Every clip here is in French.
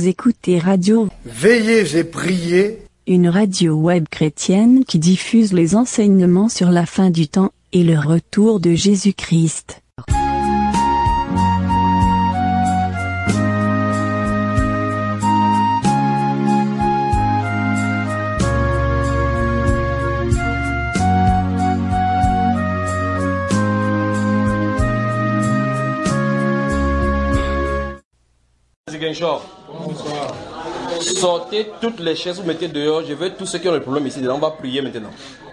Vous écoutez Radio Veillez et priez, une radio web chrétienne qui diffuse les enseignements sur la fin du temps et le retour de Jésus-Christ. Bonsoir. Sortez toutes les chaises, vous mettez dehors. Je veux tous ceux qui ont des problèmes ici. On va prier maintenant.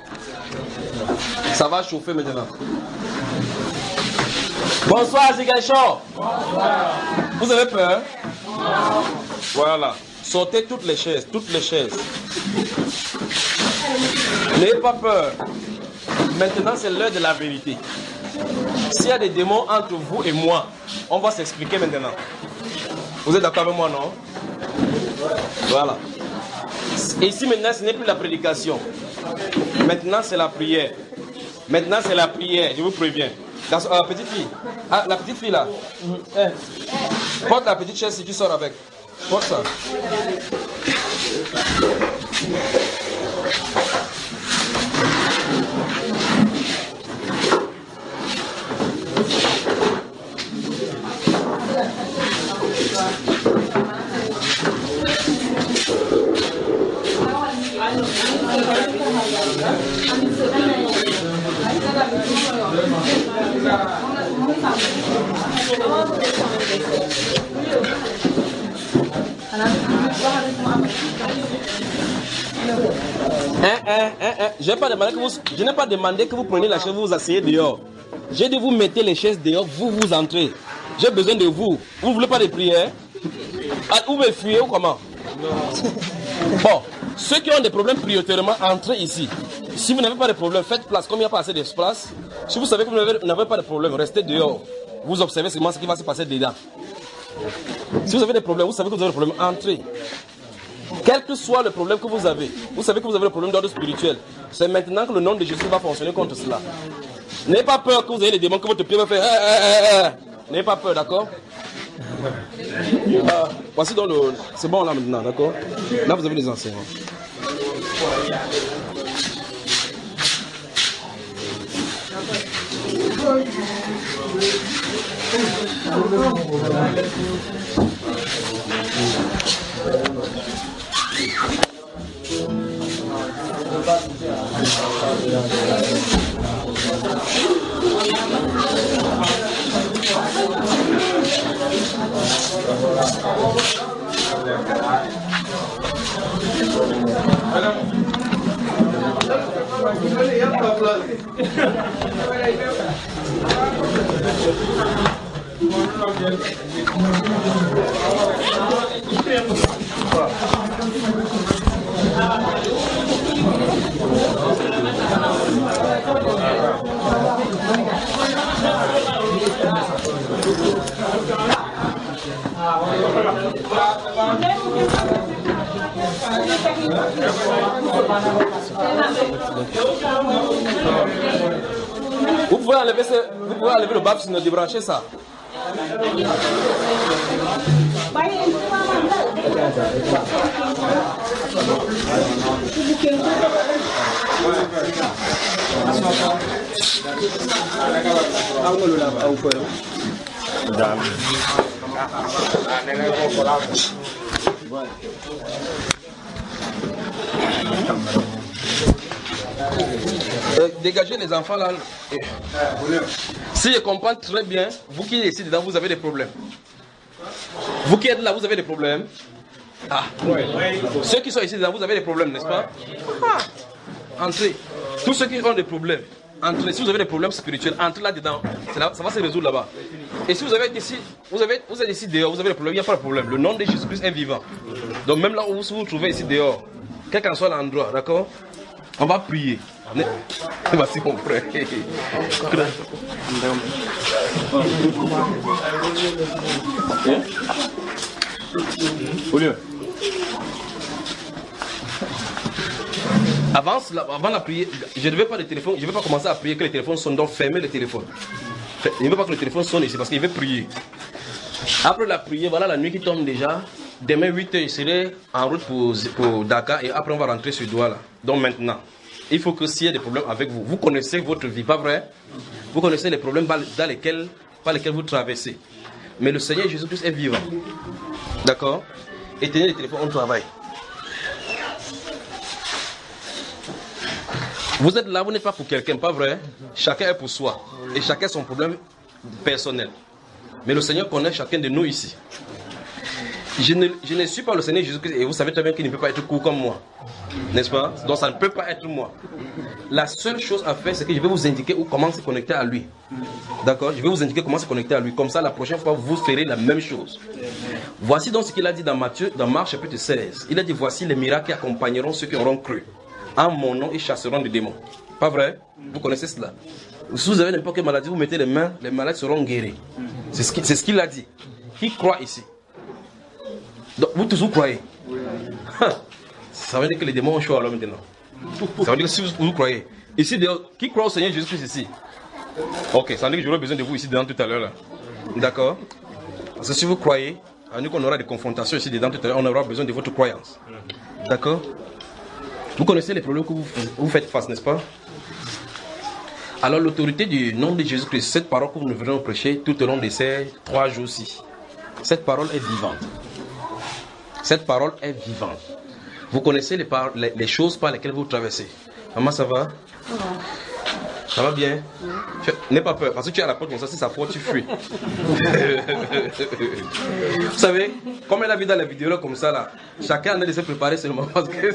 Ça va chauffer maintenant. Bonsoir, Ziganchor. Bonsoir. Vous avez peur? Non. Voilà. Sortez toutes les chaises, toutes les chaises. N'ayez pas peur. Maintenant, c'est l'heure de la vérité. S'il y a des démons entre vous et moi, on va s'expliquer maintenant. Vous êtes d'accord avec moi, non? Voilà. Et ici, maintenant, ce n'est plus la prédication. Maintenant, c'est la prière. Maintenant, c'est la prière, je vous préviens. La petite fille. Ah, la petite fille, là. Porte la petite chaise si tu sors avec. Porte ça. Je n'ai pas demandé que vous preniez la chaise, vous vous asseyez dehors. J'ai dit vous mettez les chaises dehors, vous entrez. J'ai besoin de vous. Vous ne voulez pas de prière? Vous me fuyez ou comment? Bon, ceux qui ont des problèmes prioritairement, entrez ici. Si vous n'avez pas de problème, faites place. Comme il n'y a pas assez d'espace, si vous savez que vous n'avez pas de problème, restez dehors. Vous observez seulement ce qui va se passer dedans. Si vous avez des problèmes, vous savez que vous avez des problèmes, entrez. Quel que soit le problème que vous savez que vous avez le problème d'ordre spirituel. C'est maintenant que le nom de Jésus va fonctionner contre cela. N'ayez pas peur que vous ayez les démons que votre pied va faire. N'ayez pas peur, d'accord? Voici dans le... C'est bon là maintenant, d'accord? Là vous avez les enseignants. Vous pouvez enlever le bab sinon débrancher ça. Dégagez les enfants là. Si je comprends très bien, vous qui êtes ici dedans, vous avez des problèmes. Vous qui êtes là, vous avez des problèmes. Ah, ceux qui sont ici dedans, vous avez des problèmes, n'est-ce pas? Entrez. Tous ceux qui ont des problèmes, entrez. Si vous avez des problèmes spirituels, entrez là-dedans. Ça va se résoudre là-bas. Et si vous êtes ici, vous êtes ici dehors, vous avez des problèmes, il n'y a pas de problème. Le nom de Jésus-Christ est vivant. Donc même là où vous vous trouvez ici dehors, quel qu'en soit l'endroit, d'accord? On va prier. Voici mon frère. Avant la prière, je ne vais pas de téléphone, je ne vais pas commencer à prier que les téléphones sonnent, donc fermez le téléphone. Je ne veux pas que le téléphone sonne ici parce qu'il veut prier. Après la prière, voilà la nuit qui tombe déjà. demain 8h, je serai en route pour Dakar et après on va rentrer sur Douala. Donc maintenant, il faut que s'il y a des problèmes avec vous, vous connaissez votre vie, pas vrai? Vous connaissez les problèmes par lesquels vous traversez. Mais le Seigneur Jésus-Christ est vivant. D'accord? Et tenez le téléphone, on travaille. Vous êtes là, vous n'êtes pas pour quelqu'un, pas vrai? Chacun est pour soi. Et chacun a son problème personnel. Mais le Seigneur connaît chacun de nous ici. Je ne suis pas le Seigneur Jésus-Christ et vous savez très bien qu'il ne peut pas être court comme moi. N'est-ce pas? Donc ça ne peut pas être moi. La seule chose à faire, c'est que je vais vous indiquer comment se connecter à lui. D'accord? Je vais vous indiquer comment se connecter à lui. Comme ça, la prochaine fois, vous ferez la même chose. Voici donc ce qu'il a dit dans Marc chapitre 16. Il a dit, voici les miracles qui accompagneront ceux qui auront cru. En mon nom, ils chasseront des démons. Pas vrai? Vous connaissez cela? Si vous avez n'importe quelle maladie, vous mettez les mains, les malades seront guéris. C'est ce qu'il a dit. Qui croit ici? Donc, vous tous vous croyez? Ça veut dire que les démons ont chaud alors maintenant. Ça veut dire que si vous croyez. Ici, qui croit au Seigneur Jésus-Christ ici? Ok, ça veut dire que j'aurai besoin de vous ici dedans tout à l'heure. D'accord? Parce que si vous croyez, à nous qu'on aura des confrontations ici dedans tout à l'heure, on aura besoin de votre croyance. D'accord? Vous connaissez les problèmes que vous faites face, n'est-ce pas? Alors l'autorité du nom de Jésus-Christ, cette parole que nous venons prêcher tout au long de ces 3 jours-ci, cette parole est vivante. Cette parole est vivante. Vous connaissez les choses par lesquelles vous traversez. Maman, ça va? Ça va bien? N'aie pas peur, parce que tu es à la porte comme ça, si ça porte, tu fuis. Vous savez, comme elle a vu dans la vidéo là, comme ça, là, chacun en a de se préparer seulement parce que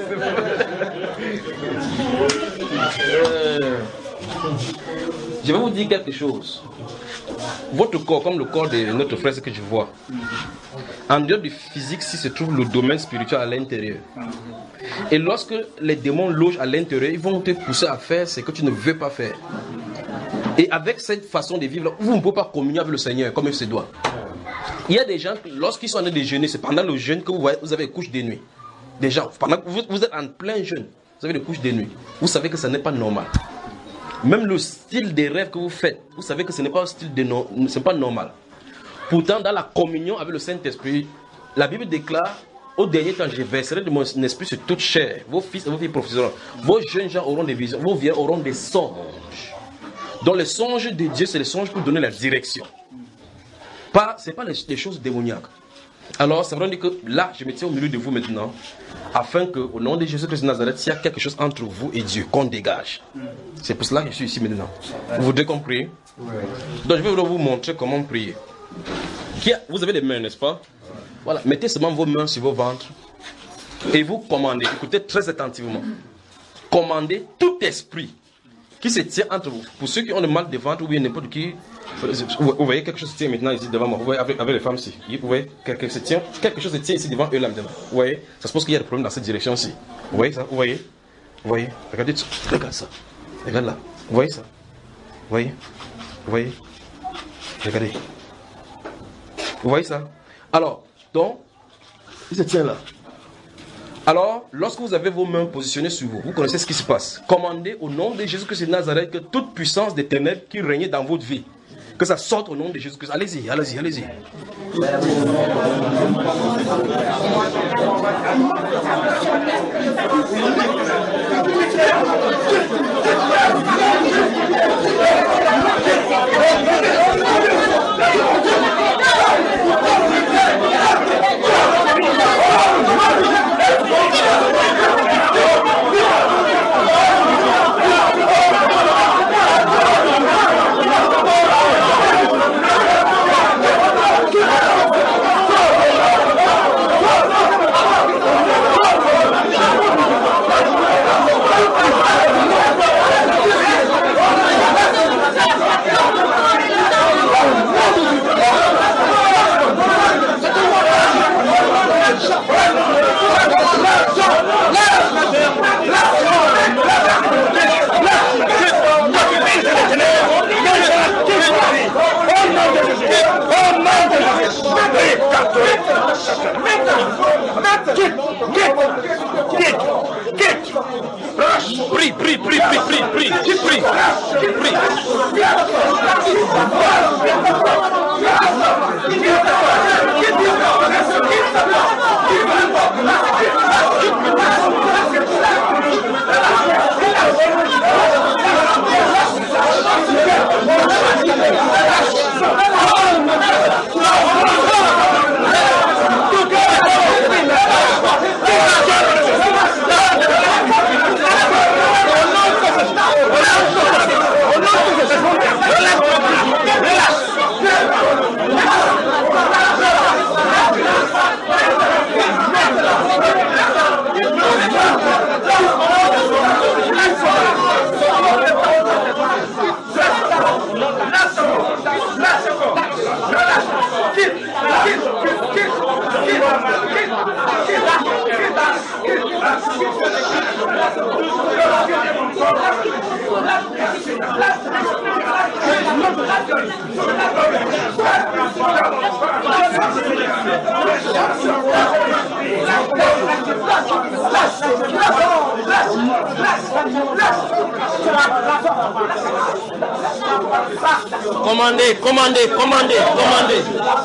je vais vous dire quelque chose. Votre corps, comme le corps de notre frère, ce que je vois, en dehors du physique, si se trouve le domaine spirituel à l'intérieur. Et lorsque les démons logent à l'intérieur, ils vont te pousser à faire ce que tu ne veux pas faire. Et avec cette façon de vivre, vous ne pouvez pas communier avec le Seigneur comme il se doit. Il y a des gens, lorsqu'ils sont en train de jeûner, c'est pendant le jeûne que vous voyez, vous avez des couches de nuit. Des gens, pendant que vous êtes en plein jeûne, vous avez des couches de nuit. Vous savez que ce n'est pas normal. Même le style des rêves que vous faites, vous savez que ce n'est pas un style c'est pas normal. Pourtant, dans la communion avec le Saint-Esprit, la Bible déclare, au dernier temps, je verserai de mon esprit sur toute chair. Vos fils et vos filles prophétiseront. Vos jeunes gens auront des visions. Vos vieux auront des songes. Donc les songes de Dieu, c'est les songes pour donner la direction. Ce n'est pas des choses démoniaques. Alors, ça veut dire que là, je me tiens au milieu de vous maintenant, afin que, au nom de Jésus-Christ de Nazareth, s'il y a quelque chose entre vous et Dieu, qu'on dégage. C'est pour cela que je suis ici maintenant. Vous voudrez qu'on prie? Donc, je vais vous montrer comment prier. Vous avez les mains, n'est-ce pas? Voilà, mettez seulement vos mains sur vos ventres et vous commandez. Écoutez très attentivement. Commandez tout esprit qui se tient entre vous. Pour ceux qui ont le mal de ventre ou bien n'importe qui, vous voyez quelque chose se tient maintenant ici devant moi. Vous voyez avec les femmes ici. Vous voyez quelque chose se tient ici devant eux là maintenant. Vous voyez, ça se pose qu'il y a des problèmes dans cette direction-ci. Vous voyez ça? Vous voyez? Vous voyez? Regardez ça. Regarde ça. Regarde là. Vous voyez ça? Vous voyez? Vous voyez? Regardez. Vous voyez ça? Alors, donc, il se tient là. Alors, lorsque vous avez vos mains positionnées sur vous, vous connaissez ce qui se passe. Commandez au nom de Jésus-Christ de Nazareth que toute puissance des ténèbres qui régnait dans votre vie, que ça sorte au nom de Jésus-Christ. Allez-y, allez-y, allez-y. Commandez, commandez, commandez, commandez.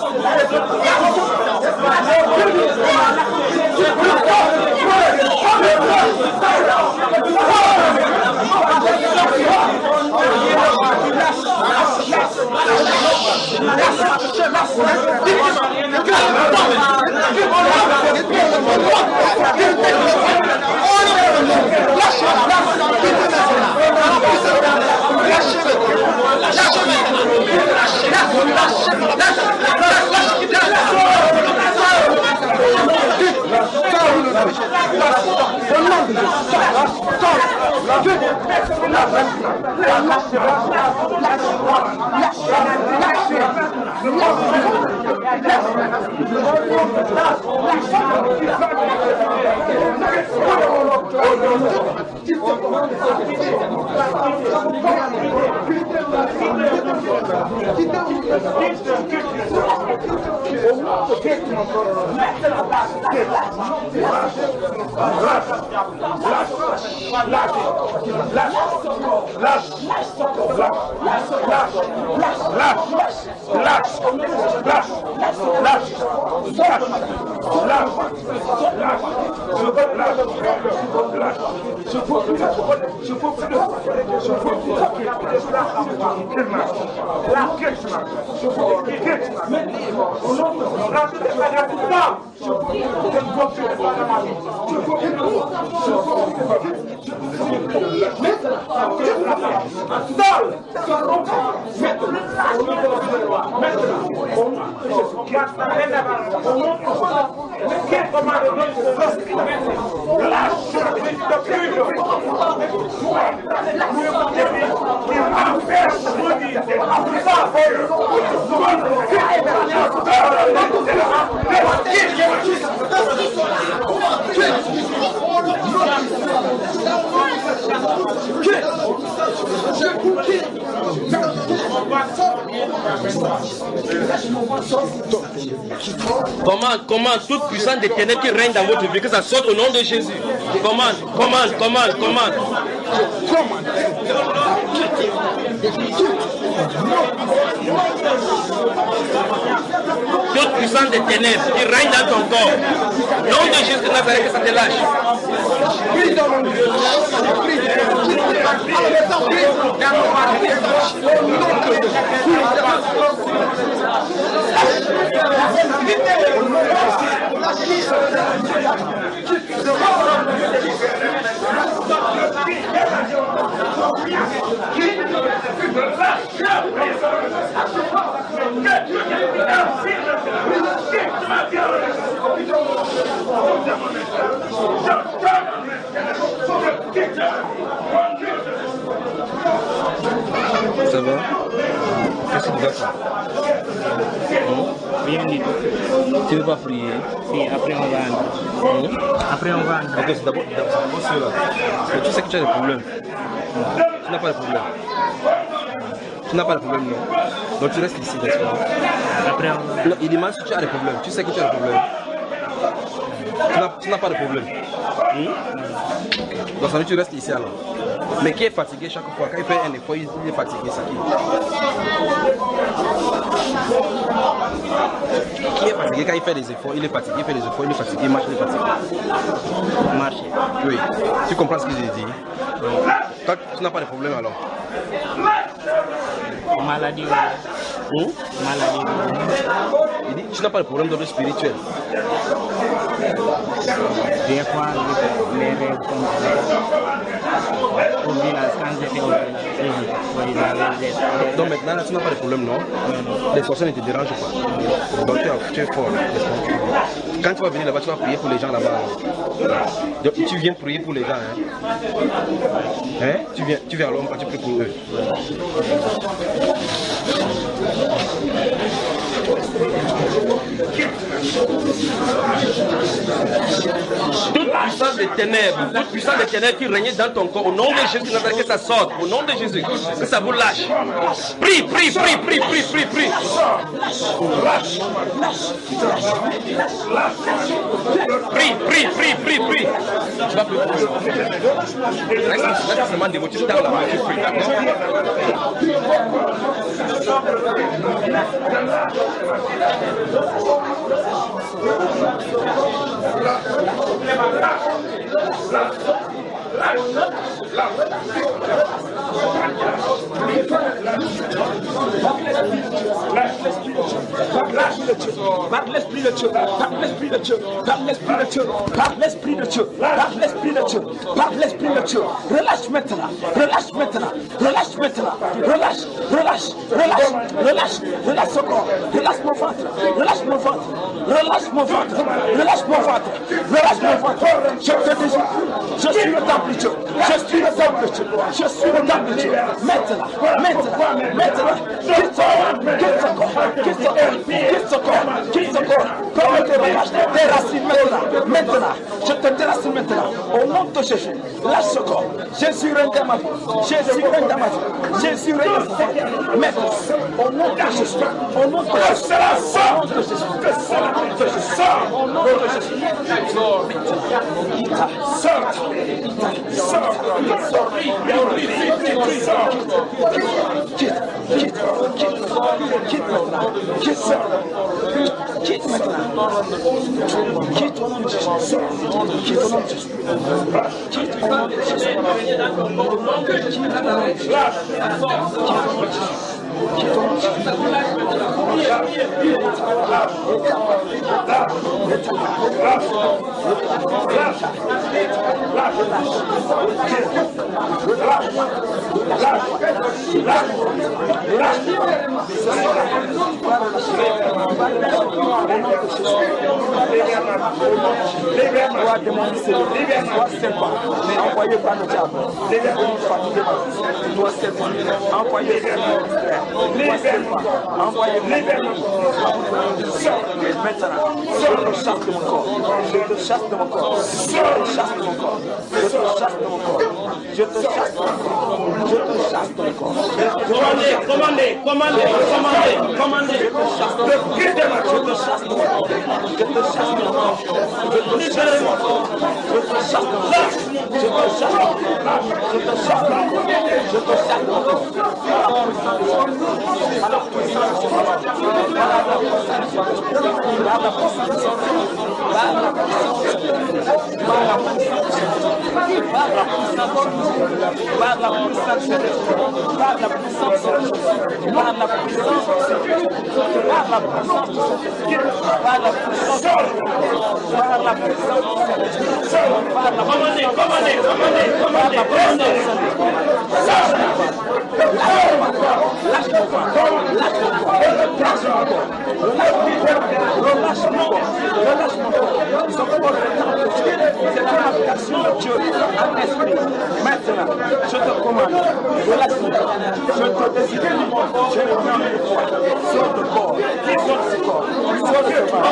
Commande toute puissance des ténèbres qui règne dans votre vie, que ça sorte au nom de Jésus. Commande. Toute puissance des ténèbres qui règne dans ton corps. Au nom de Jésus de Nazareth, que ça te lâche. Ça va? Qu'est-ce que tu vas faire? Rien du tout. Tu ne veux pas prier? Si, après on va entrer. Après on va entrer. Ok, c'est d'abord ceux-là. Mais tu sais que tu as des problèmes. Tu n'as pas de problème. Tu n'as pas de problème, non? Donc tu restes ici, n'est-ce pas? Après on va. Non, il demande si tu as des problèmes. Tu sais que tu as des problèmes. Tu n'as pas de problème. Donc ça veut dire que tu restes ici alors. Mais qui est fatigué chaque fois? Quand il fait un effort, il est fatigué, c'est qui? Qui est fatigué quand il fait des efforts? Il est fatigué, il fait des efforts, il est fatigué, il marche, il est fatigué. Marche. Oui. Tu comprends ce que j'ai dit? Toi, tu n'as pas de problème alors? Maladie. Maladie. Il dit, tu n'as pas de problème d'ordre spirituel. Des fois, les rêves comme ça. Au village, quand j'étais au village, donc maintenant, là, tu n'as pas de problème, non? Les sorciers ne te dérangent pas. Donc tu es fort. Quand tu vas venir là-bas, tu vas prier pour les gens là-bas. Donc, tu viens prier pour les gens. Hein? Tu viens à l'homme, tu pries pour eux. des ténèbres, toute puissance des ténèbres qui régnait dans ton corps, au nom de Jésus, que ça sorte, au nom de Jésus, que ça vous lâche. Prie, prie, prie, prie, prie, prie, prie. Prie, prie, prie, prie, prie. Tu vas prier. Laisse seulement des mots, tu tapes là-bas, tu pries, d'accord? Par l'esprit de Dieu, par l'esprit de Dieu, par l'esprit de Dieu, par l'esprit de Dieu, par l'esprit de Dieu, par l'esprit de Dieu. Relâche maintenant, relâche maintenant, relâche maintenant, relâche, relâche, relâche, relâche, relâche ce corps, relâche mon ventre, relâche mon ventre, relâche mon ventre, relâche mon ventre, relâche mon ventre. Je te dis, je suis le temple de Dieu, je suis le temple de Dieu, je suis le temple de Dieu. Maintenant, maintenant, maintenant, quitte ce corps, quitte ce corps, quitte ce corps, quitte ce corps, quitte ce corps, comme le dérapage, déracine maintenant, maintenant, je te déracine maintenant, au nom de Jésus, lâche ce corps, Jésus règne dans ma vie, Jésus règne dans ma vie, Jésus règne dans ma vie, maintenant, au nom de Jésus, au nom de Jésus, au nom de Jésus, au nom de Jésus, quitte maintenant, quitte au nom de Jésus, quitte au nom de Jésus, quitte au nom de Jésus, envoyé par le diable, dois servir, envoyé maintenant, je te chasse de mon corps, je te chasse de mon corps, je te chasse de mon corps, je te chasse de mon corps, je te chasse de mon corps, je te chasse de mon corps. Commandez, commandez, commandez, commandez, commandez, je te chasse de mon corps, je te chasse de mon corps, je te chasse de mon corps, je te chasse de mon corps, je te chasse de mon corps, je te chasse de mon corps, je te chasse de mon corps, je te chasse de mon corps. Maintenant, je te commande, relâche-moi, je te décide, je le mets en toi, sur le corps, sur ce corps, sur le corps,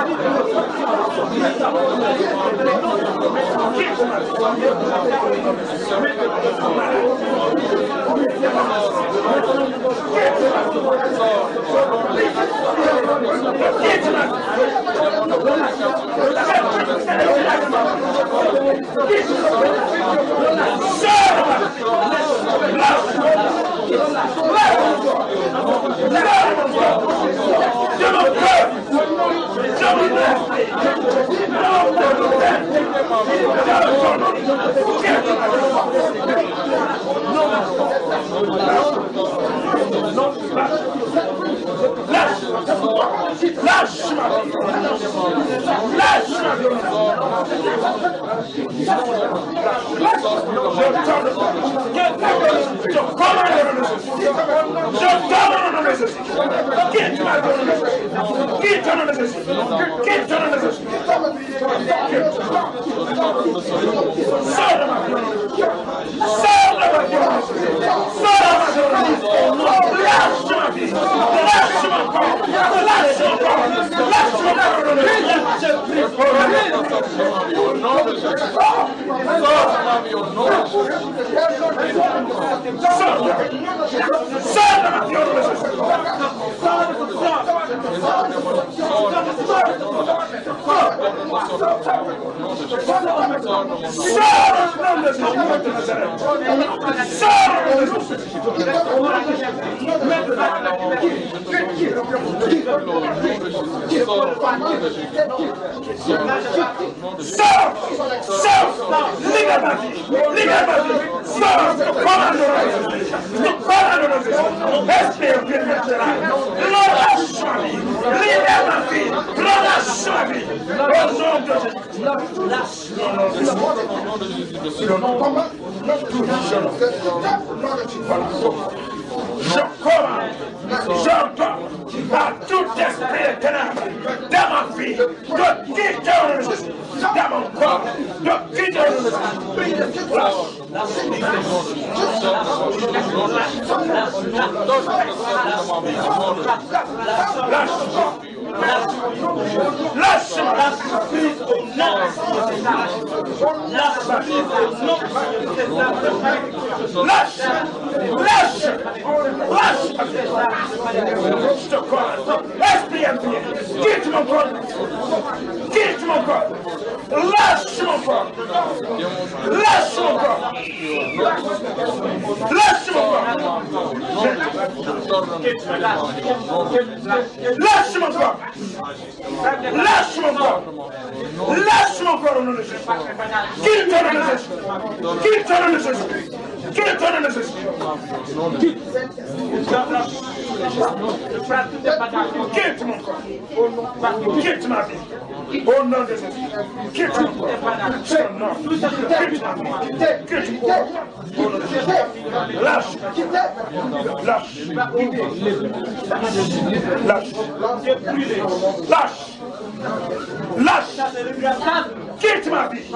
Quitte ma vie.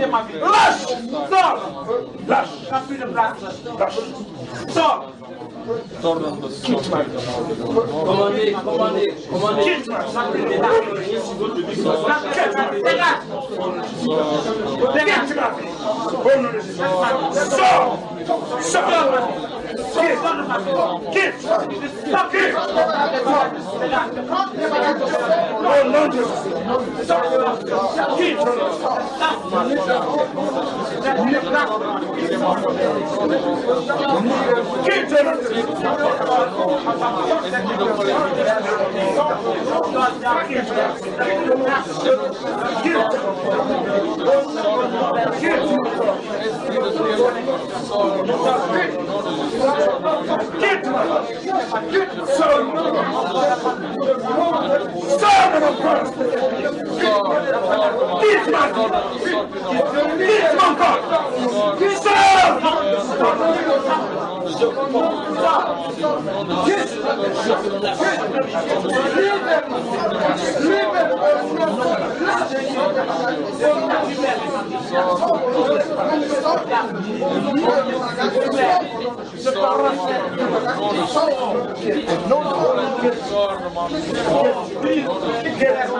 Lâche. Sors. Lâche. Lâche. Sors. Quitte ma vie. Commandez. Quitte ma vie. Quitte ma vie. Au nom de Jésus. Sors. Sors. Quitte. Au nom de Jésus. Quitte.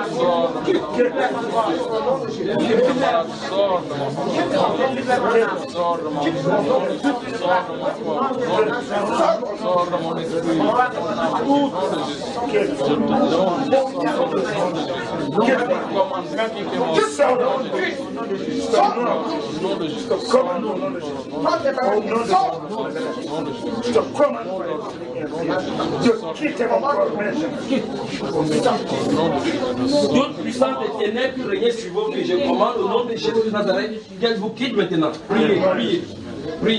Toute puissance des ténèbres qui régnait sur vous, que je commande au nom de Jésus de Nazareth, qu'elle vous quitte maintenant. Priez, priez. Priez.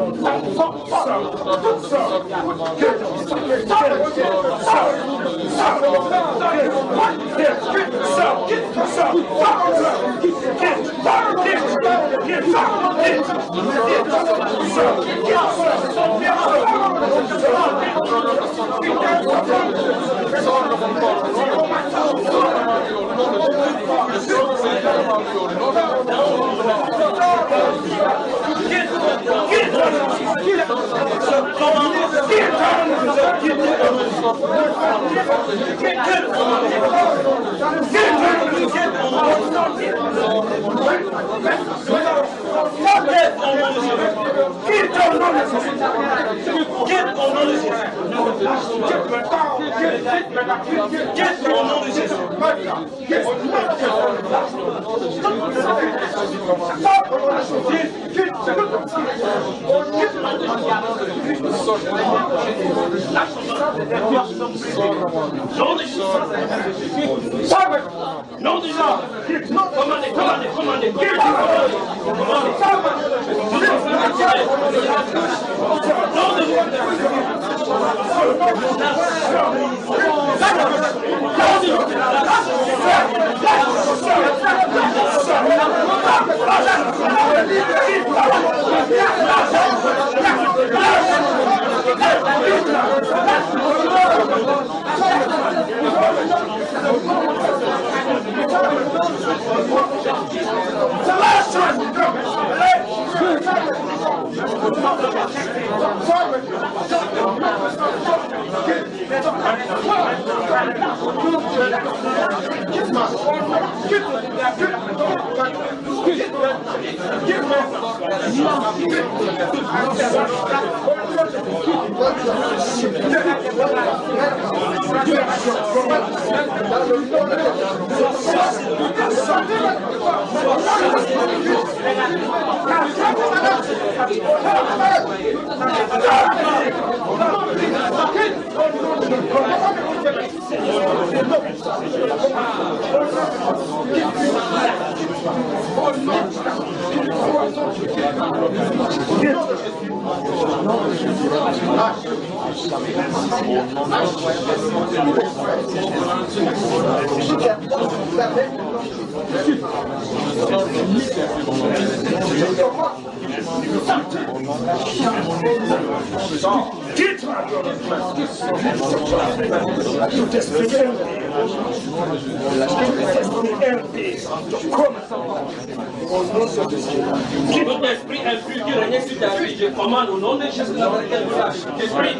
Tout esprit impur qui régnait sur ta vie, je commande au nom de Jésus de Nazareth qu'elle vous lâche. Esprit,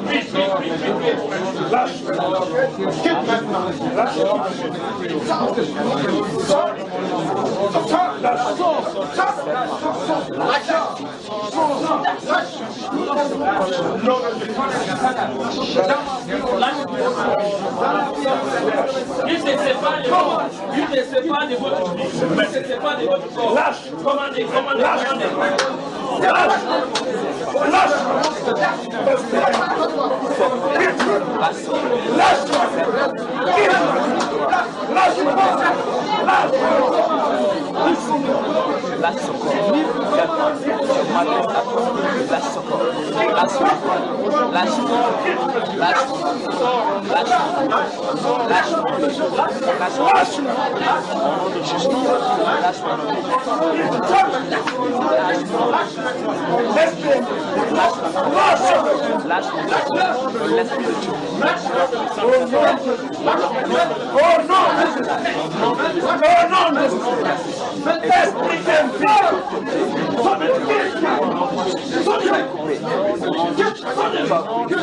lâche. Il se sépare de vous. Il se sépare de votre vie. Il se sépare de votre corps. Lâche. Commandez. Lâche.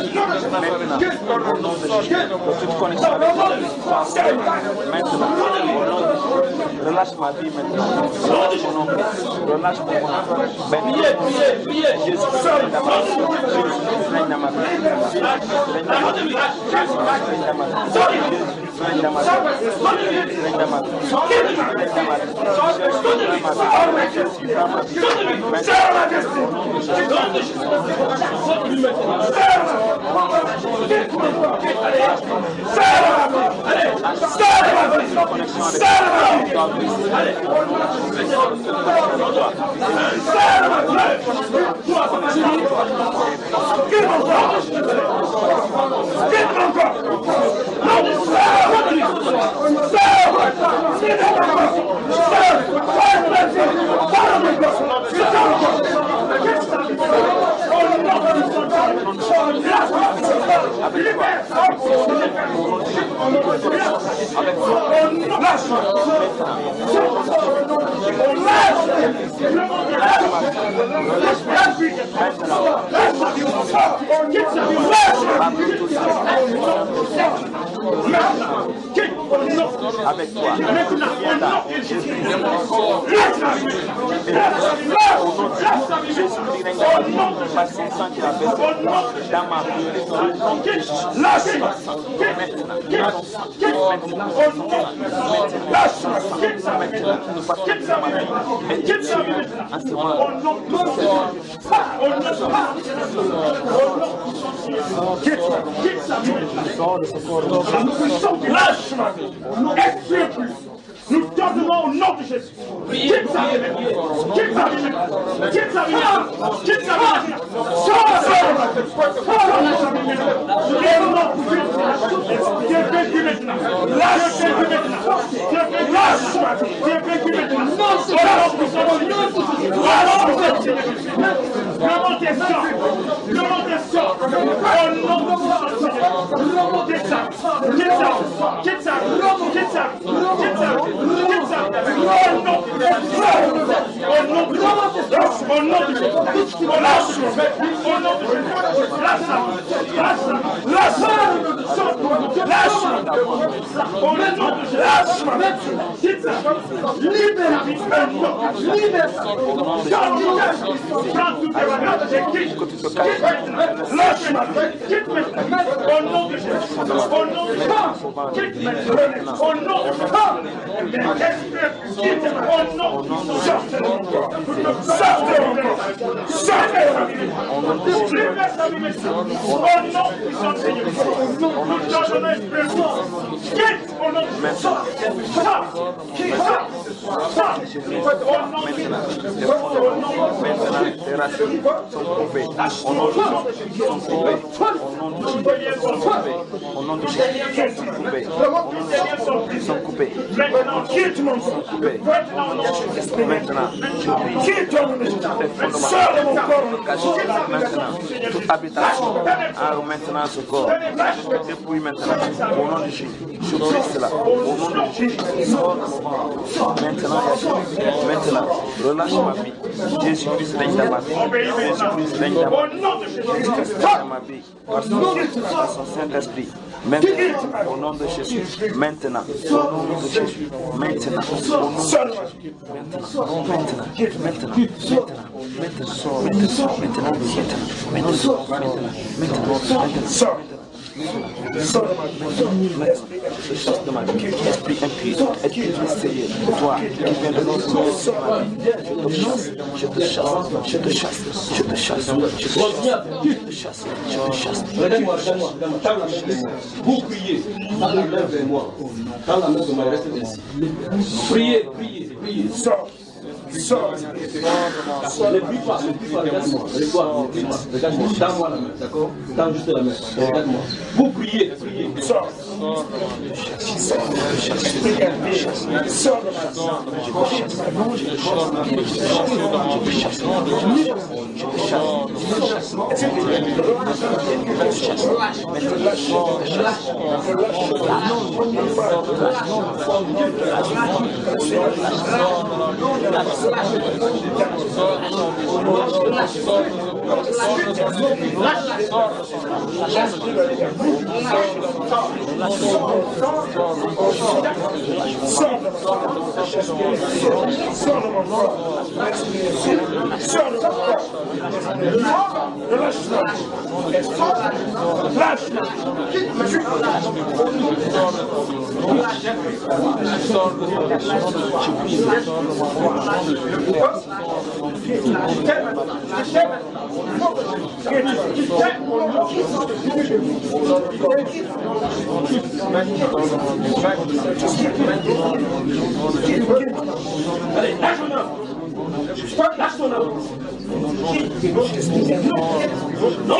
Maintenant, relâche ma vie maintenant. Relâche mon oncle. Relâche mon enfant. Priez. Jésus règne dans ma vie. Jésus règne dans ma vie. Jésus règne dans ma vie. Jésus règne dans ma vie. Jésus règne dans ma vie. Jésus règne dans ma vie. Avec toi, Jésus règne dans ma vie, parce que sans qu'il a besoin dans ma vie, nous t'ordonnons au nom de Jésus. Quitte sa vie. Quitte sa vie. Quitte sa vie. Quitte sa vie. Tu es vaincu maintenant. Lâche maintenant. Tu es vaincu maintenant. Remonte tes sangs. Remonte tes sangs. Au nom de Jésus. Quitte ça. Quitte ça. Quitte ça. Quitte ça. Toute habitation maintenant ce corps, depuis maintenant, au nom de Jésus, je brise là, au nom de Jésus, maintenant, relâche ma vie, Jésus-Christ règne dans ma vie, Jésus-Christ règne dans ma vie, par son Saint-Esprit, maintenant, au nom de Jésus, maintenant, au nom de Jésus, maintenant, au nom de Jésus, chasse de ma vie, esprit impur, toi qui viens de notre je te chasse. Vous priez, tends la main vers moi, tends la main vers moi, reste ainsi. Priez. Sors. Ne prie pas, regarde-moi. Regarde-moi, tends-moi la main, d'accord? Tends juste la main, regarde-moi. Vous priez. Sors. Allez, lâche ton homme. Lâche ton homme. Non,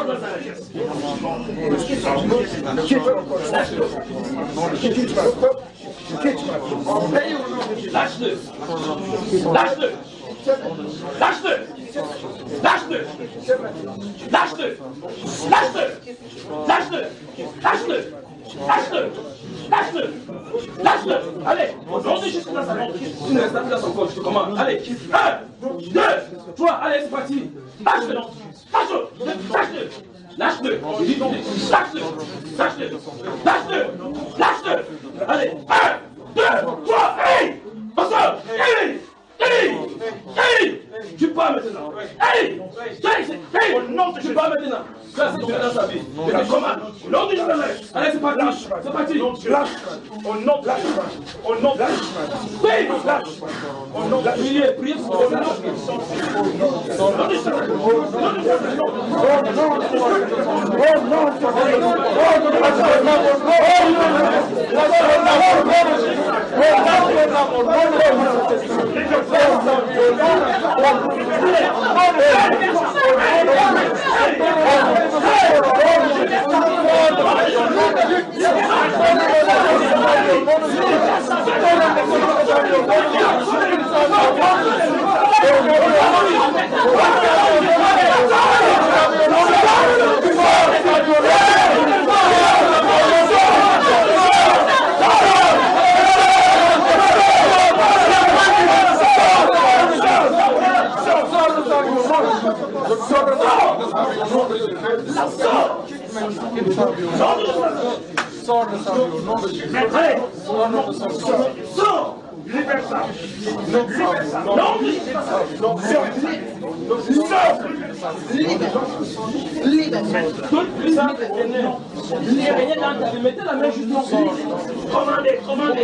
lâche-le. Lâche-le. Lâche-le. Lâche-le. Lâche-le. Lâche-le. Lâche-le. Lâche-le. Lâche-le. Lâche-le. Lâche-le. Allez, au nom de Jésus, tu ne restes pas dans son corps, je te commande. Allez, 1, 2, 3, allez, c'est parti. Lâche-le. Lâche-le. Lâche-le. Lâche-le. Lâche-le. Lâche-le. Lâche-le. Lâche-le. Allez, 1, 2, 3, hey! Ensemble! Hey! Hey! Hey! Tu pars maintenant! Hey! Hey! Tu pars maintenant! Ça, c'est dans sa vie. Je te commande. Au nom de Jésus. Allez, c'est parti. C'est parti. Lâche. Au nom de lâche. Au nom de lâche. Oui, lâche. Au nom de lâche. Priez pour le nom. Au nom de Jésus. Mettez la main justement. Commandez.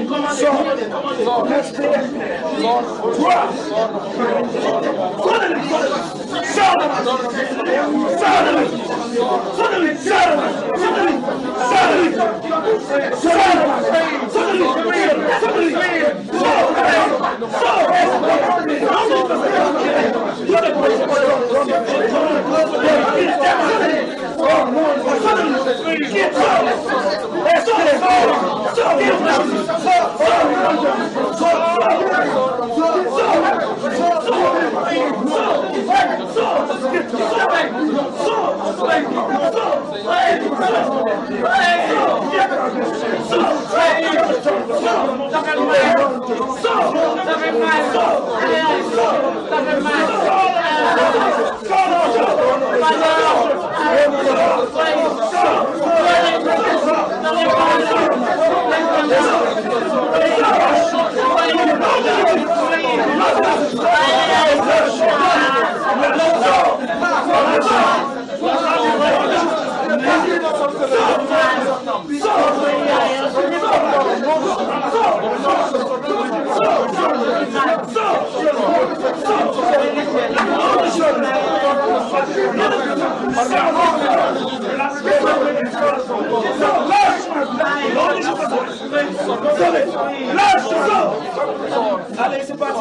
Allez, c'est parti.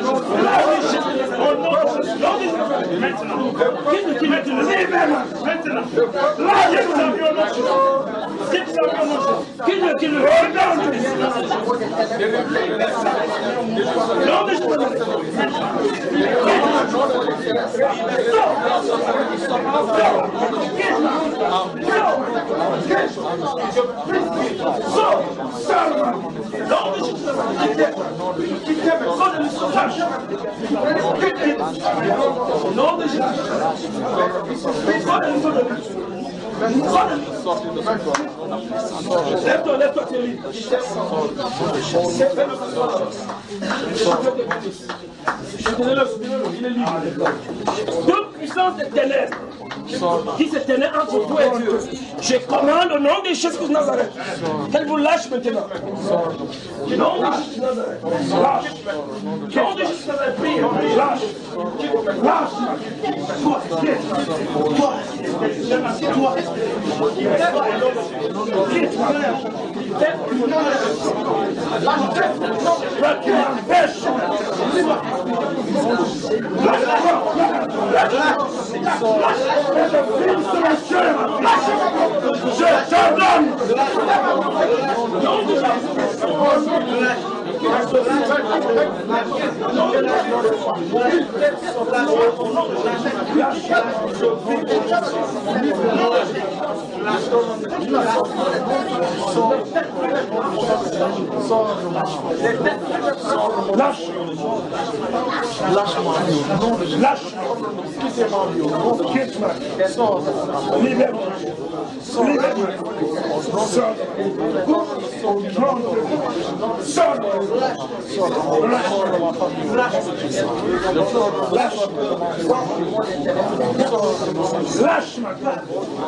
Maintenant. Au nom de Jésus. Lève-toi, tu es libre. Il est libre. Toute puissance des ténèbres qui se tenait entre toi et Dieu, je commande au nom de Jésus de Nazareth qu'elle vous lâche maintenant. Au nom de Jésus de Nazareth, lâche. Au nom de Jésus de Nazareth, prie, lâche. Lâche. Toi. Lâche-moi. Lâche. Quitte-moi. Libère-moi. Libère-moi. Lâche maintenant.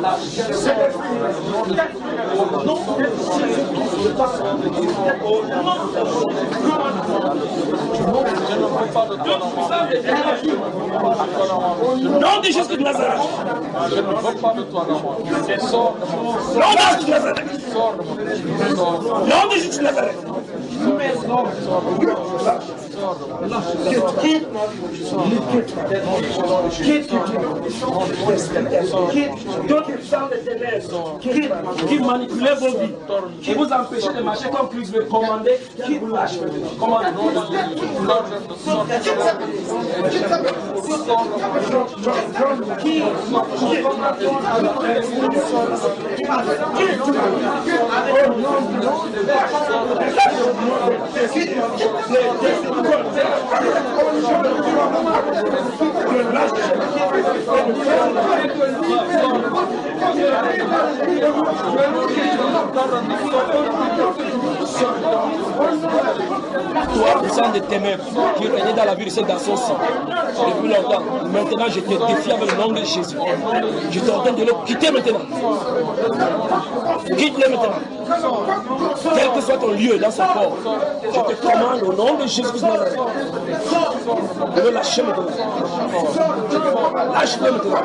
Nom de Jésus de Nazareth. Je ne veux pas de toi dans moi. Nom de Jésus de Nazareth. Nom de Jésus de Nazareth. D'autres puissants des ténèbres qui manipulaient vos vies, qui vous empêchaient de marcher comme Christ veut commander, qui vous lâche. Commandez. Toi, puissant des ténèbres, qui régnait dans la vie de ce garçon-ci depuis longtemps, maintenant je te défie avec le nom de Jésus. Je t'ordonne de le quitter maintenant. Quitte-le maintenant. Quel que soit ton lieu dans son corps, je te commande au nom de Jésus de le lâcher maintenant. Lâche-le maintenant.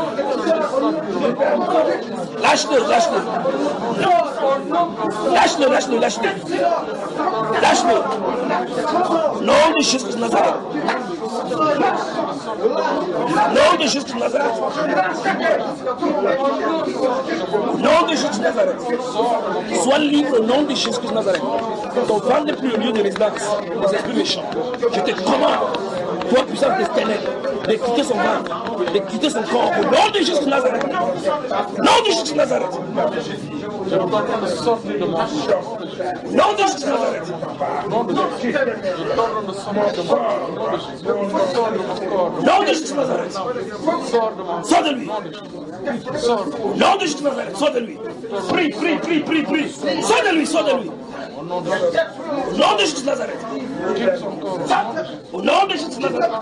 Lâche-le, lâche-le. Lâche-le, lâche-le, lâche-le. Lâche-le. Nom de Jésus de Nazareth. Nom de Jésus de Nazareth. Nom de Jésus de Nazareth. Sois libre au nom de Jésus de Nazareth. Ton ventre n'est plus le lieu de résidence des esprits méchants. Je te commande, toi puissant des ténèbres, de quitter son ventre, de quitter son corps au nom de Jésus de Nazareth. Nom de Jésus de Nazareth. Je vous demande de sortir de mon corps. Nom de Jésus de Nazareth. Nom de Jésus. Je t'ordonne de sortir de mon corps. Nom de Jésus de Nazareth. Sors de lui. Nom de Jésus de Nazareth. Sors de lui. Prie, prie, prie, prie, prie. Sors de lui, sors de lui. Au nom de Jésus de Nazareth. Au nom de Jésus de Nazareth.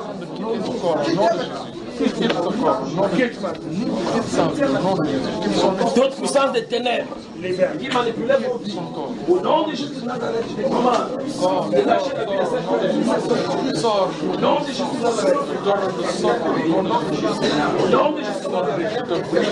Toute puissance des ténèbres qui manipulait vos vies, au nom de Jésus de Nazareth, je te commande de lâcher la vie de cette personne. Au nom de Jésus de Nazareth, au nom de Jésus de Nazareth,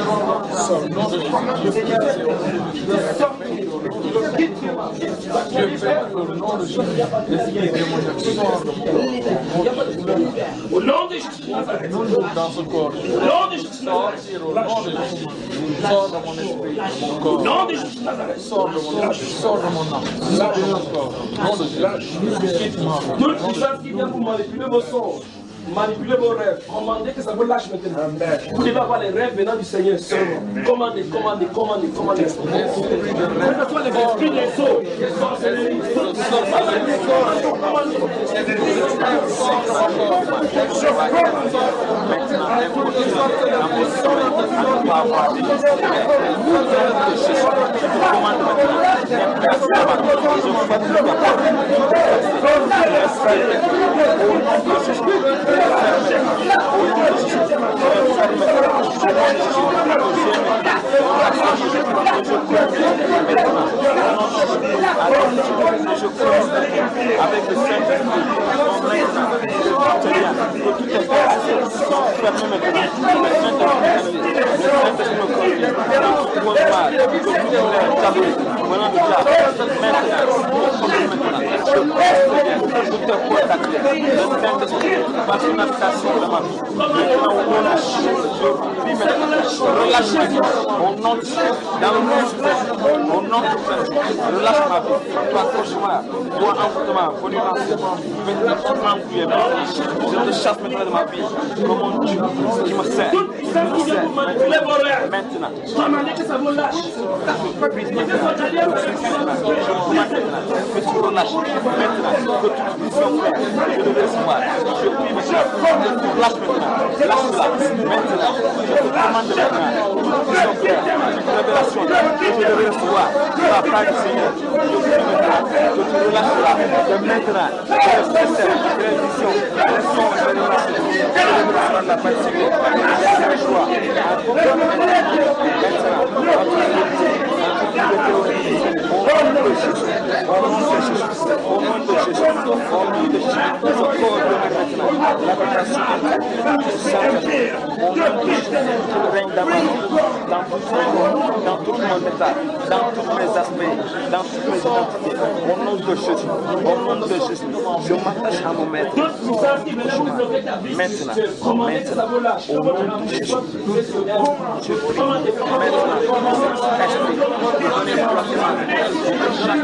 au nom de Jésus de Nazareth, dans ce corps, au nom de Jésus de Nazareth, sors de mon esprit, au nom de Jésus de Nazareth, sors de mon âme, sors de mon corps, au nom de Jésus. Toute puissance qui vient pour manipuler vos sons, manipuler vos rêves, commandez que ça vous lâche maintenant. Vous devez avoir les rêves venant du Seigneur seulement. Commandez, commandez, commandez, commandez. Que ce soit les esprits des eaux, les sorcelleries, commandez. maintenant, dans vos sommeils, à ne pas avoir des choses de Jésus, je te commande maintenant, je fais tout avec le Saint-Esprit, que toutes les portes sont fermées maintenant. Le Saint-Esprit me conduit dans tout bon mal, que toutes les tableaux, venant de là, maintenant, toutes les portes actives, le Saint-Esprit, par son habitation dans ma vie. Maintenant, au nom de Jésus, je prie maintenant, relâche ma vie, au nom de Jésus, dans le nom de Jésus, au nom de Jésus, relâche ma vie, toi cauchemar, toi envoûtement, venu renseignement, maintenant tu m'enfuis, je te chasse maintenant de ma vie, comme mon Dieu, qui me sert, maintenant, je prie maintenant, que tu relâches, maintenant, que tu puisses faire, je le recevoir, je prie maintenant, lâche maintenant, lâche-la, maintenant, je te commande maintenant, toute révélation, que je devais recevoir, de la part du Seigneur, je prie maintenant, que tu relâches là, que maintenant, que les préceptes, les visions, les sons, les révélations, que je devais recevoir de la part du Seigneur, que je choix, dans tout mon état, dans tous mes aspects, dans toutes mes identités, au nom de Jésus, je m'attache à mon maître. Maintenant, au nom de Jésus, je prie maintenant, esprit, de donner le placement de chaque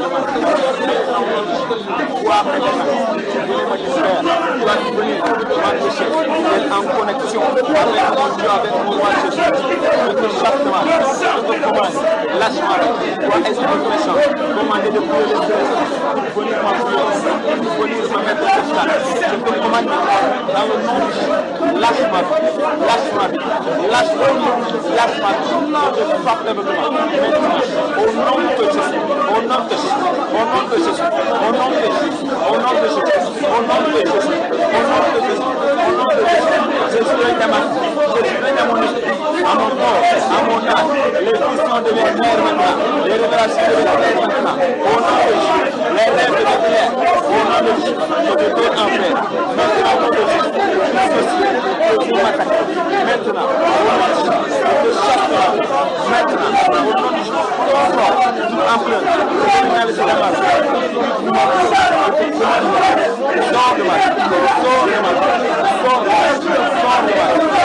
en connexion avec mon Dieu, avec mon roi Jésus. Je te chasse de ma vie, je te commande, lâche-moi, toi esprit méchant, commandez de brûler les frères, pour venir m'enfuir, pour venir me mettre au stade. Je te commande dans le nom de Jésus, lâche-moi, lâche-moi, lâche-moi, lâche-moi, je te frappe l'aveuglement. Maintenant, au nom de Jésus, au nom de Jésus, au nom de Jésus, au nom de Jésus, au nom de Jésus, au nom de Jésus, au nom de Jésus, au nom de Jésus, Jésus règne dans ma vie, Jésus règne dans mon esprit, à mon corps, à mon âme, les visions deviennent claires maintenant, les révélations deviennent claires maintenant, au nom de Jésus, les rêves deviennent clairs, au nom de Jésus, je deviens en paix, maintenant au nom de Jésus, je suis m'attaquer, maintenant, au nom de Jésus, je chasse la vie, maintenant, au nom de Jésus, en plein, je vais la base, sors de ma vie, sors de ma vie, sors de ma vie, sors de ma vie,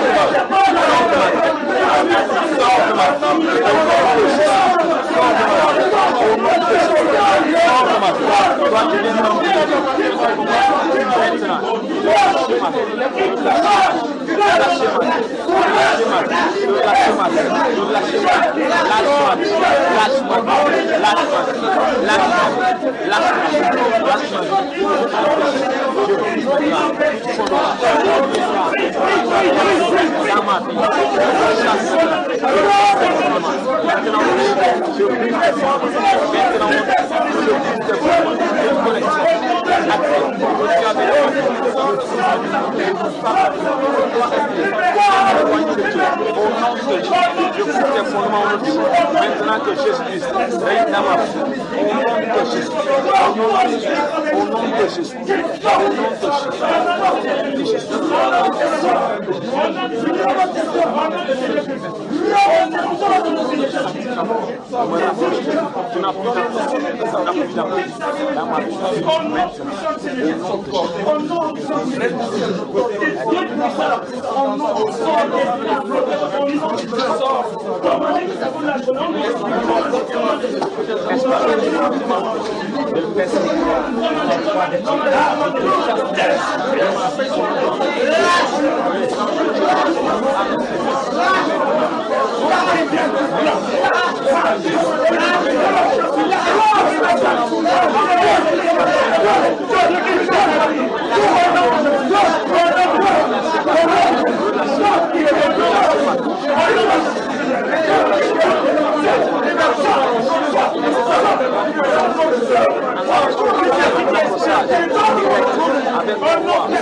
maintenant que Jésus-Christ règne dans ma vie, au nom de Jésus, au nom de Jésus, au nom de Jésus, au nom de Jésus. Tu n'as plus dans ma vie, message direct avec moi.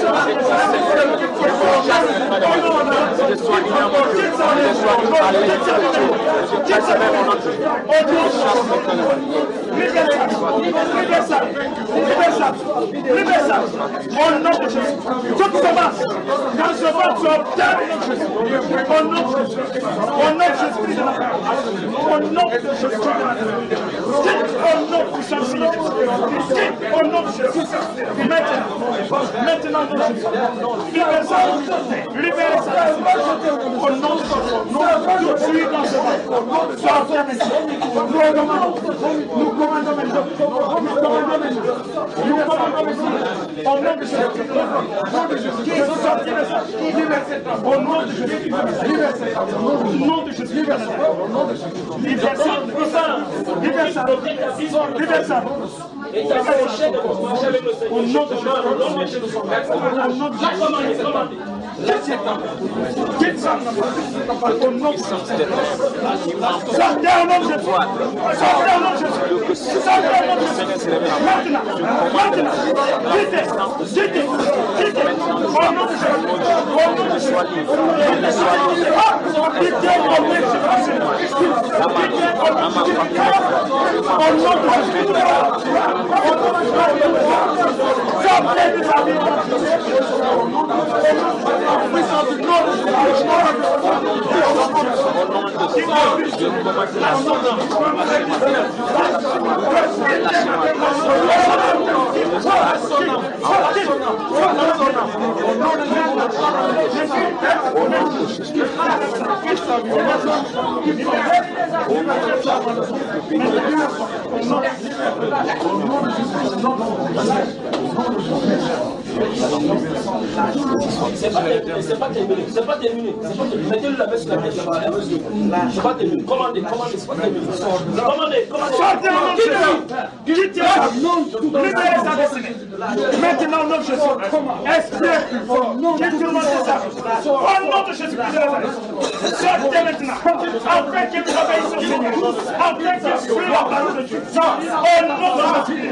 Je sois dynamique, je sois à l'aise. Je chasse même mon autre. Libère ça. Au nom de Jésus. Tout se passe. Dans ce monde, tu obtiens au nom de Jésus. Au nom de Jésus. Au nom de Jésus. Au nom de Jésus. Au nom de Jésus. Maintenant, au nom de Jésus. Libère ça. Libère ça. Au nom de Jésus. Tout de suite dans ce monde. Sois fermé. Nous commandons maintenant. Nous commandons maintenant. Au nom de Jésus. Au nom de Jésus. Au nom de Jésus. Libère ça. Libère ça. Libère ça. Libère ça. Au nom de Jésus. Au nom de Jésus. Quitte ça. Au nom de Jésus. Sortez au nom de Jésus. Sortez au nom de Jésus. Sortez au nom de Jésus. Maintenant. Quittez. Au nom de Jésus. Au nom de Jésus. Quittez au nom de Jésus. Au nom de Jésus. Sortez de sa vie. C'est pas terminé. Mettez-le la main sur la tête. C'est pas terminé. Commandez, c'est pas terminé. Commandez. Sortez au nom de Jésus. Quittez la libérez sa destinée. Maintenant, au nom de Jésus. Esprit, quitte tout le monde de ça. Au nom de Jésus. Sortez maintenant. Afin qu'il travaille sur Seigneur. Afin qu'il suive la parole de Dieu. Au nom de Jésus.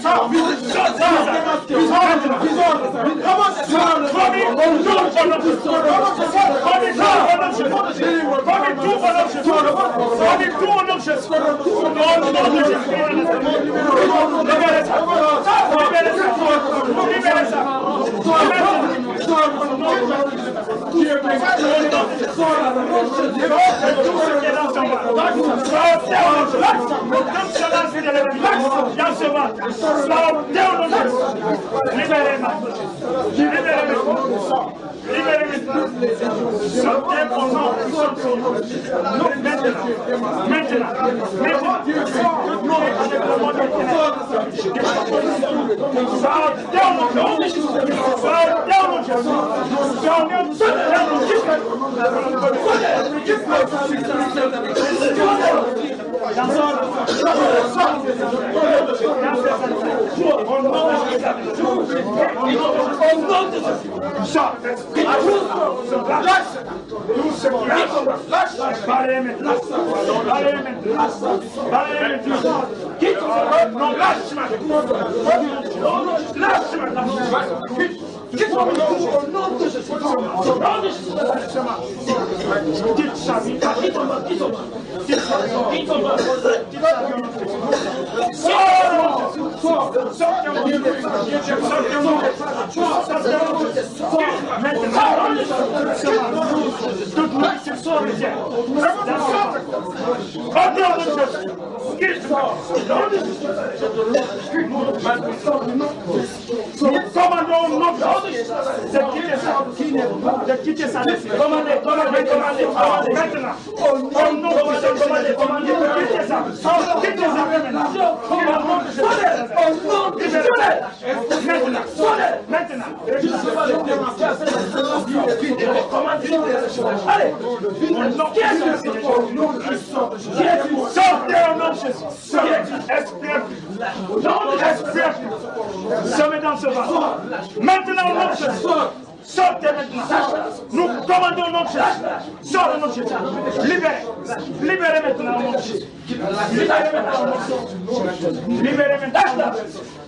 Maintenant, au nom de Jésus. Sortez maintenant. Nous commandons au nom de Jésus. Sortez au nom de Jésus. Libérez. Libérez maintenant au nom de Jésus. Libérez maintenant au nom de Jésus. Libérez maintenant.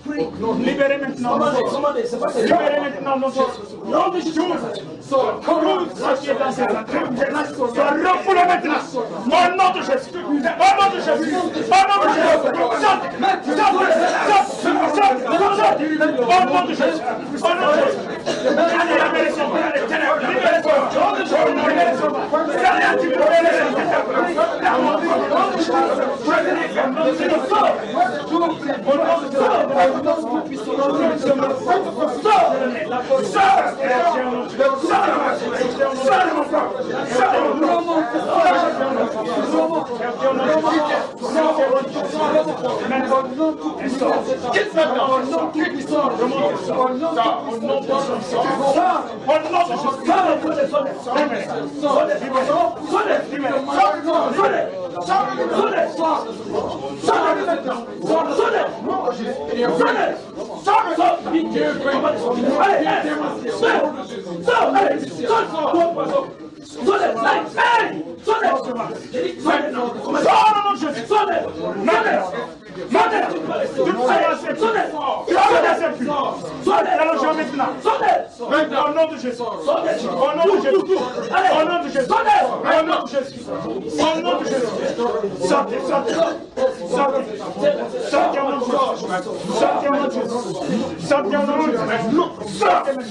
Libérez maintenant. Libérez maintenant. Non, de Jésus. Tout ce qui est dans cette entrailles. Sois refoulé maintenant. Au nom de Jésus. Au nom de Jésus. Au nom de Jésus. Au nom de Jésus. Au nom de Jésus. Allez, libérez son corps. Libérez son corps. Libérez son corps. Au nom de Jésus. Au nom de Jésus. Au nom de Jésus. Au nom de Jésus. Au nom de Jésus. Sortez, sortez. Sortez. Sortez au nom de Jésus. Sortez au nom de Jésus. Sortez au nom de Jésus. Sortez.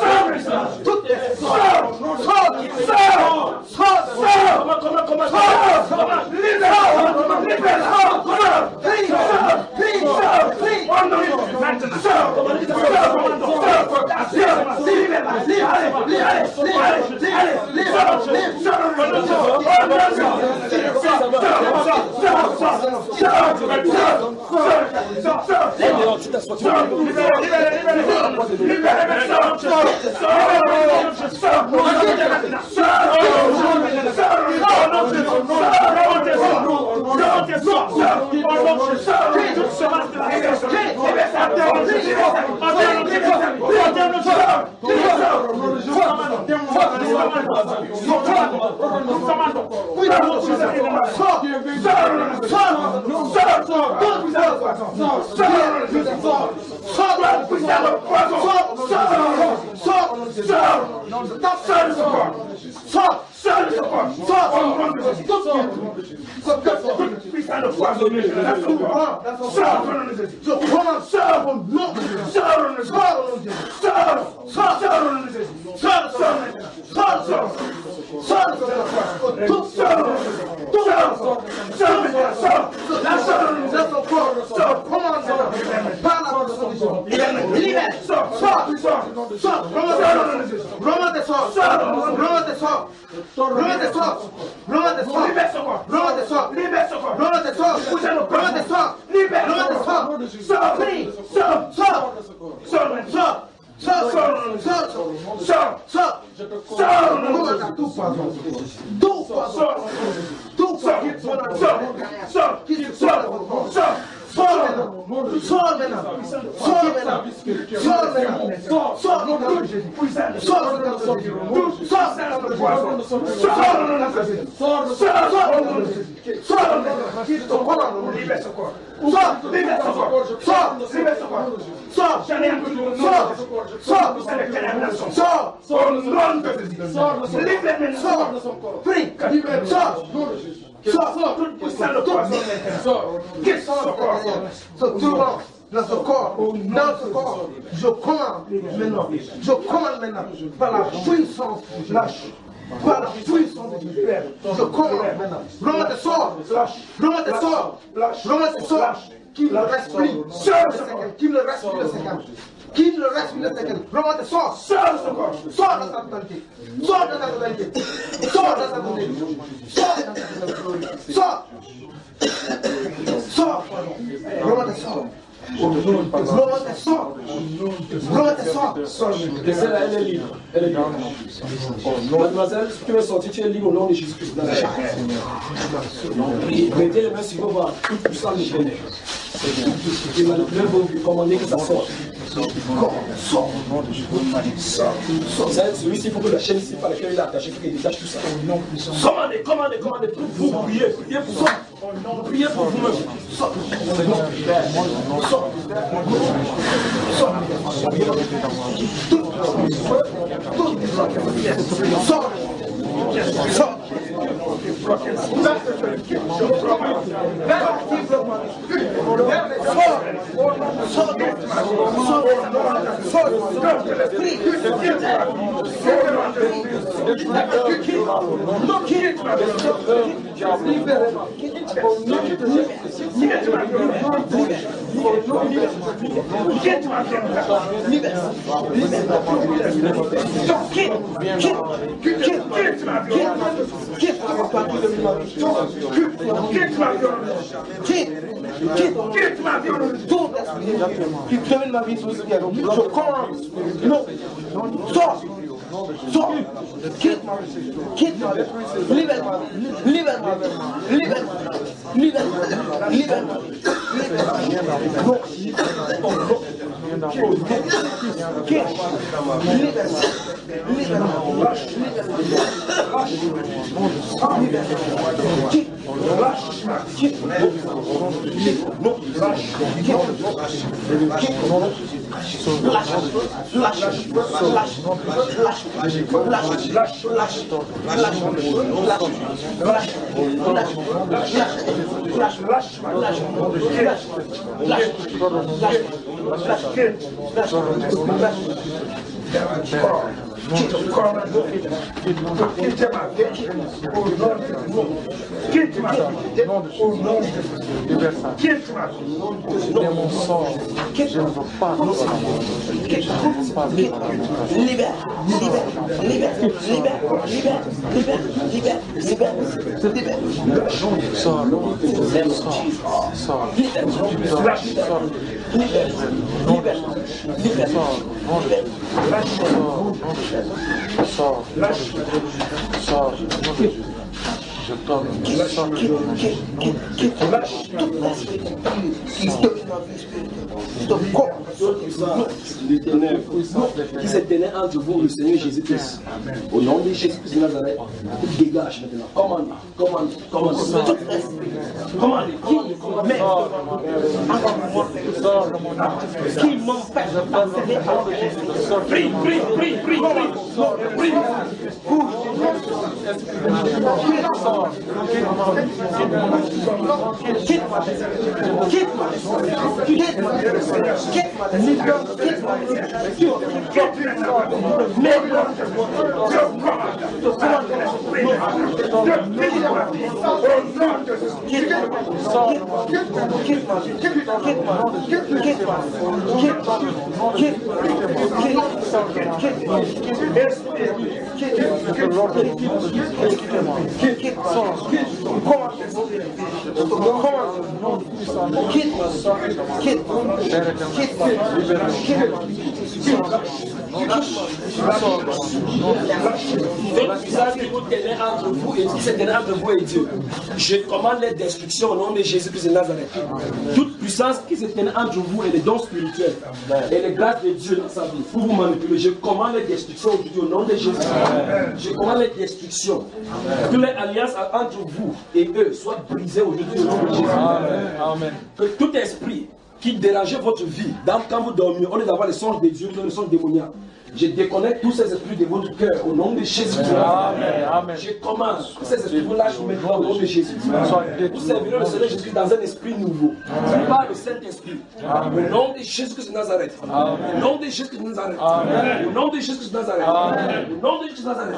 Dans ce corps, je commande maintenant, par la puissance par la puissance du Père, je commande maintenant. L'homme te sort, qu'il ne reste plus de séquelles, qu'il ne reste plus de séquelles. Qu'il ne reste plus de séquelles. L'homme te sort, sors de sa totalité, sors de sa totalité, sors de sa totalité, sors, l'homme te sort. Elle est libre. Elle est libre. Mademoiselle, si tu veux sortir, tu es libre au nom de Jésus-Christ. Mettez les mains sur vos bras, tout puissant de bénéfice. Et maintenant, vous commandez que ça sorte. Celui-ci, il faut que la chaîne ici par laquelle il est attaché, il faut qu'il détache tout ça. Commandez, pour vous, priez pour ça. Priez pour vous-même. Quitte ma vie, tout qui termine ma vie sur ce pied. Je commande, non, sors, quitte ma vie, libère-moi, libère-moi, qui se tenait entre vous, le Seigneur Jésus-Christ. Au nom de Jésus-Christ de Nazareth, dégage maintenant. Commande. Qui m'empêche d'accéder à l'autre. Prie. Entre vous et qui se tenait entre vous et Dieu. Je commande les destructions au nom de Jésus-Christ de Nazareth. Toute puissance qui se tenait entre vous et les dons spirituels et les grâces de Dieu dans sa vie pour vous manipuler, je commande les destructions aujourd'hui au nom de Jésus. Je commande les destructions. Que les alliances entre vous et eux soient brisées aujourd'hui au nom de Jésus. Amen. Que tout esprit qui dérangeait votre vie, quand vous dormiez, au lieu d'avoir les songes de Dieu, les songes démoniaques, je déconnecte tous ces esprits de votre cœur au nom de Jésus. Amen. Je commande tous ces esprits vous lâchez maintenant au nom de Jésus. Vous servirez le Seigneur Jésus dans un esprit nouveau. Par le Saint-Esprit. Au nom de Jésus-Christ de Nazareth. Au nom de Jésus-Christ de Nazareth. Au nom de Jésus-Christ de Nazareth. Au nom de Jésus-Christ de Nazareth.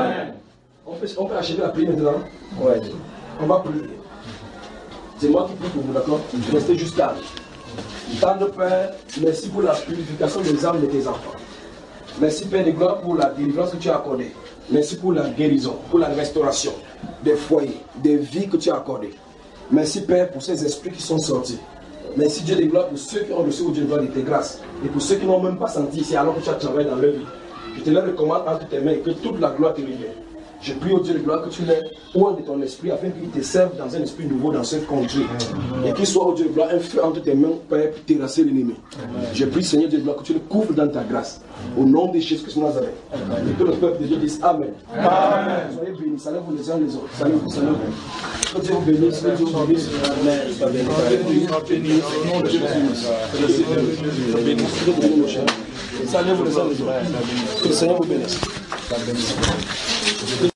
On peut achever la prière maintenant. Ouais. On va prier. C'est moi qui prie pour vous, d'accord? Restez juste calme. Tendre Père, merci pour la purification des âmes de tes enfants. Merci Père de gloire pour la délivrance que tu as accordée. Merci pour la guérison, pour la restauration des foyers, des vies que tu as accordées. Merci Père pour ces esprits qui sont sortis. Merci Dieu de gloire pour ceux qui ont reçu au Dieu de gloire de tes grâces. Et pour ceux qui n'ont même pas senti ici alors que tu as travaillé dans leur vie. Je te les recommande entre tes mains et que toute la gloire te revienne. Je prie au Dieu de gloire que tu les ouvres de ton esprit afin qu'il te serve dans un esprit nouveau dans cette contrée. Et qu'il soit au Dieu de gloire un feu entre tes mains, Père, pour terrasser l'ennemi. Je prie, Seigneur Dieu de gloire, que tu le couvres dans ta grâce. Au nom de Jésus-Christ de Nazareth. Et que le peuple de Dieu dise Amen. Amen. Soyez bénis. Salut-vous les uns les autres. Salut-vous, salut. Que Dieu vous bénisse. Que Dieu vous bénisse. Amen. Salut-vous les uns les autres. Que le Seigneur vous bénisse.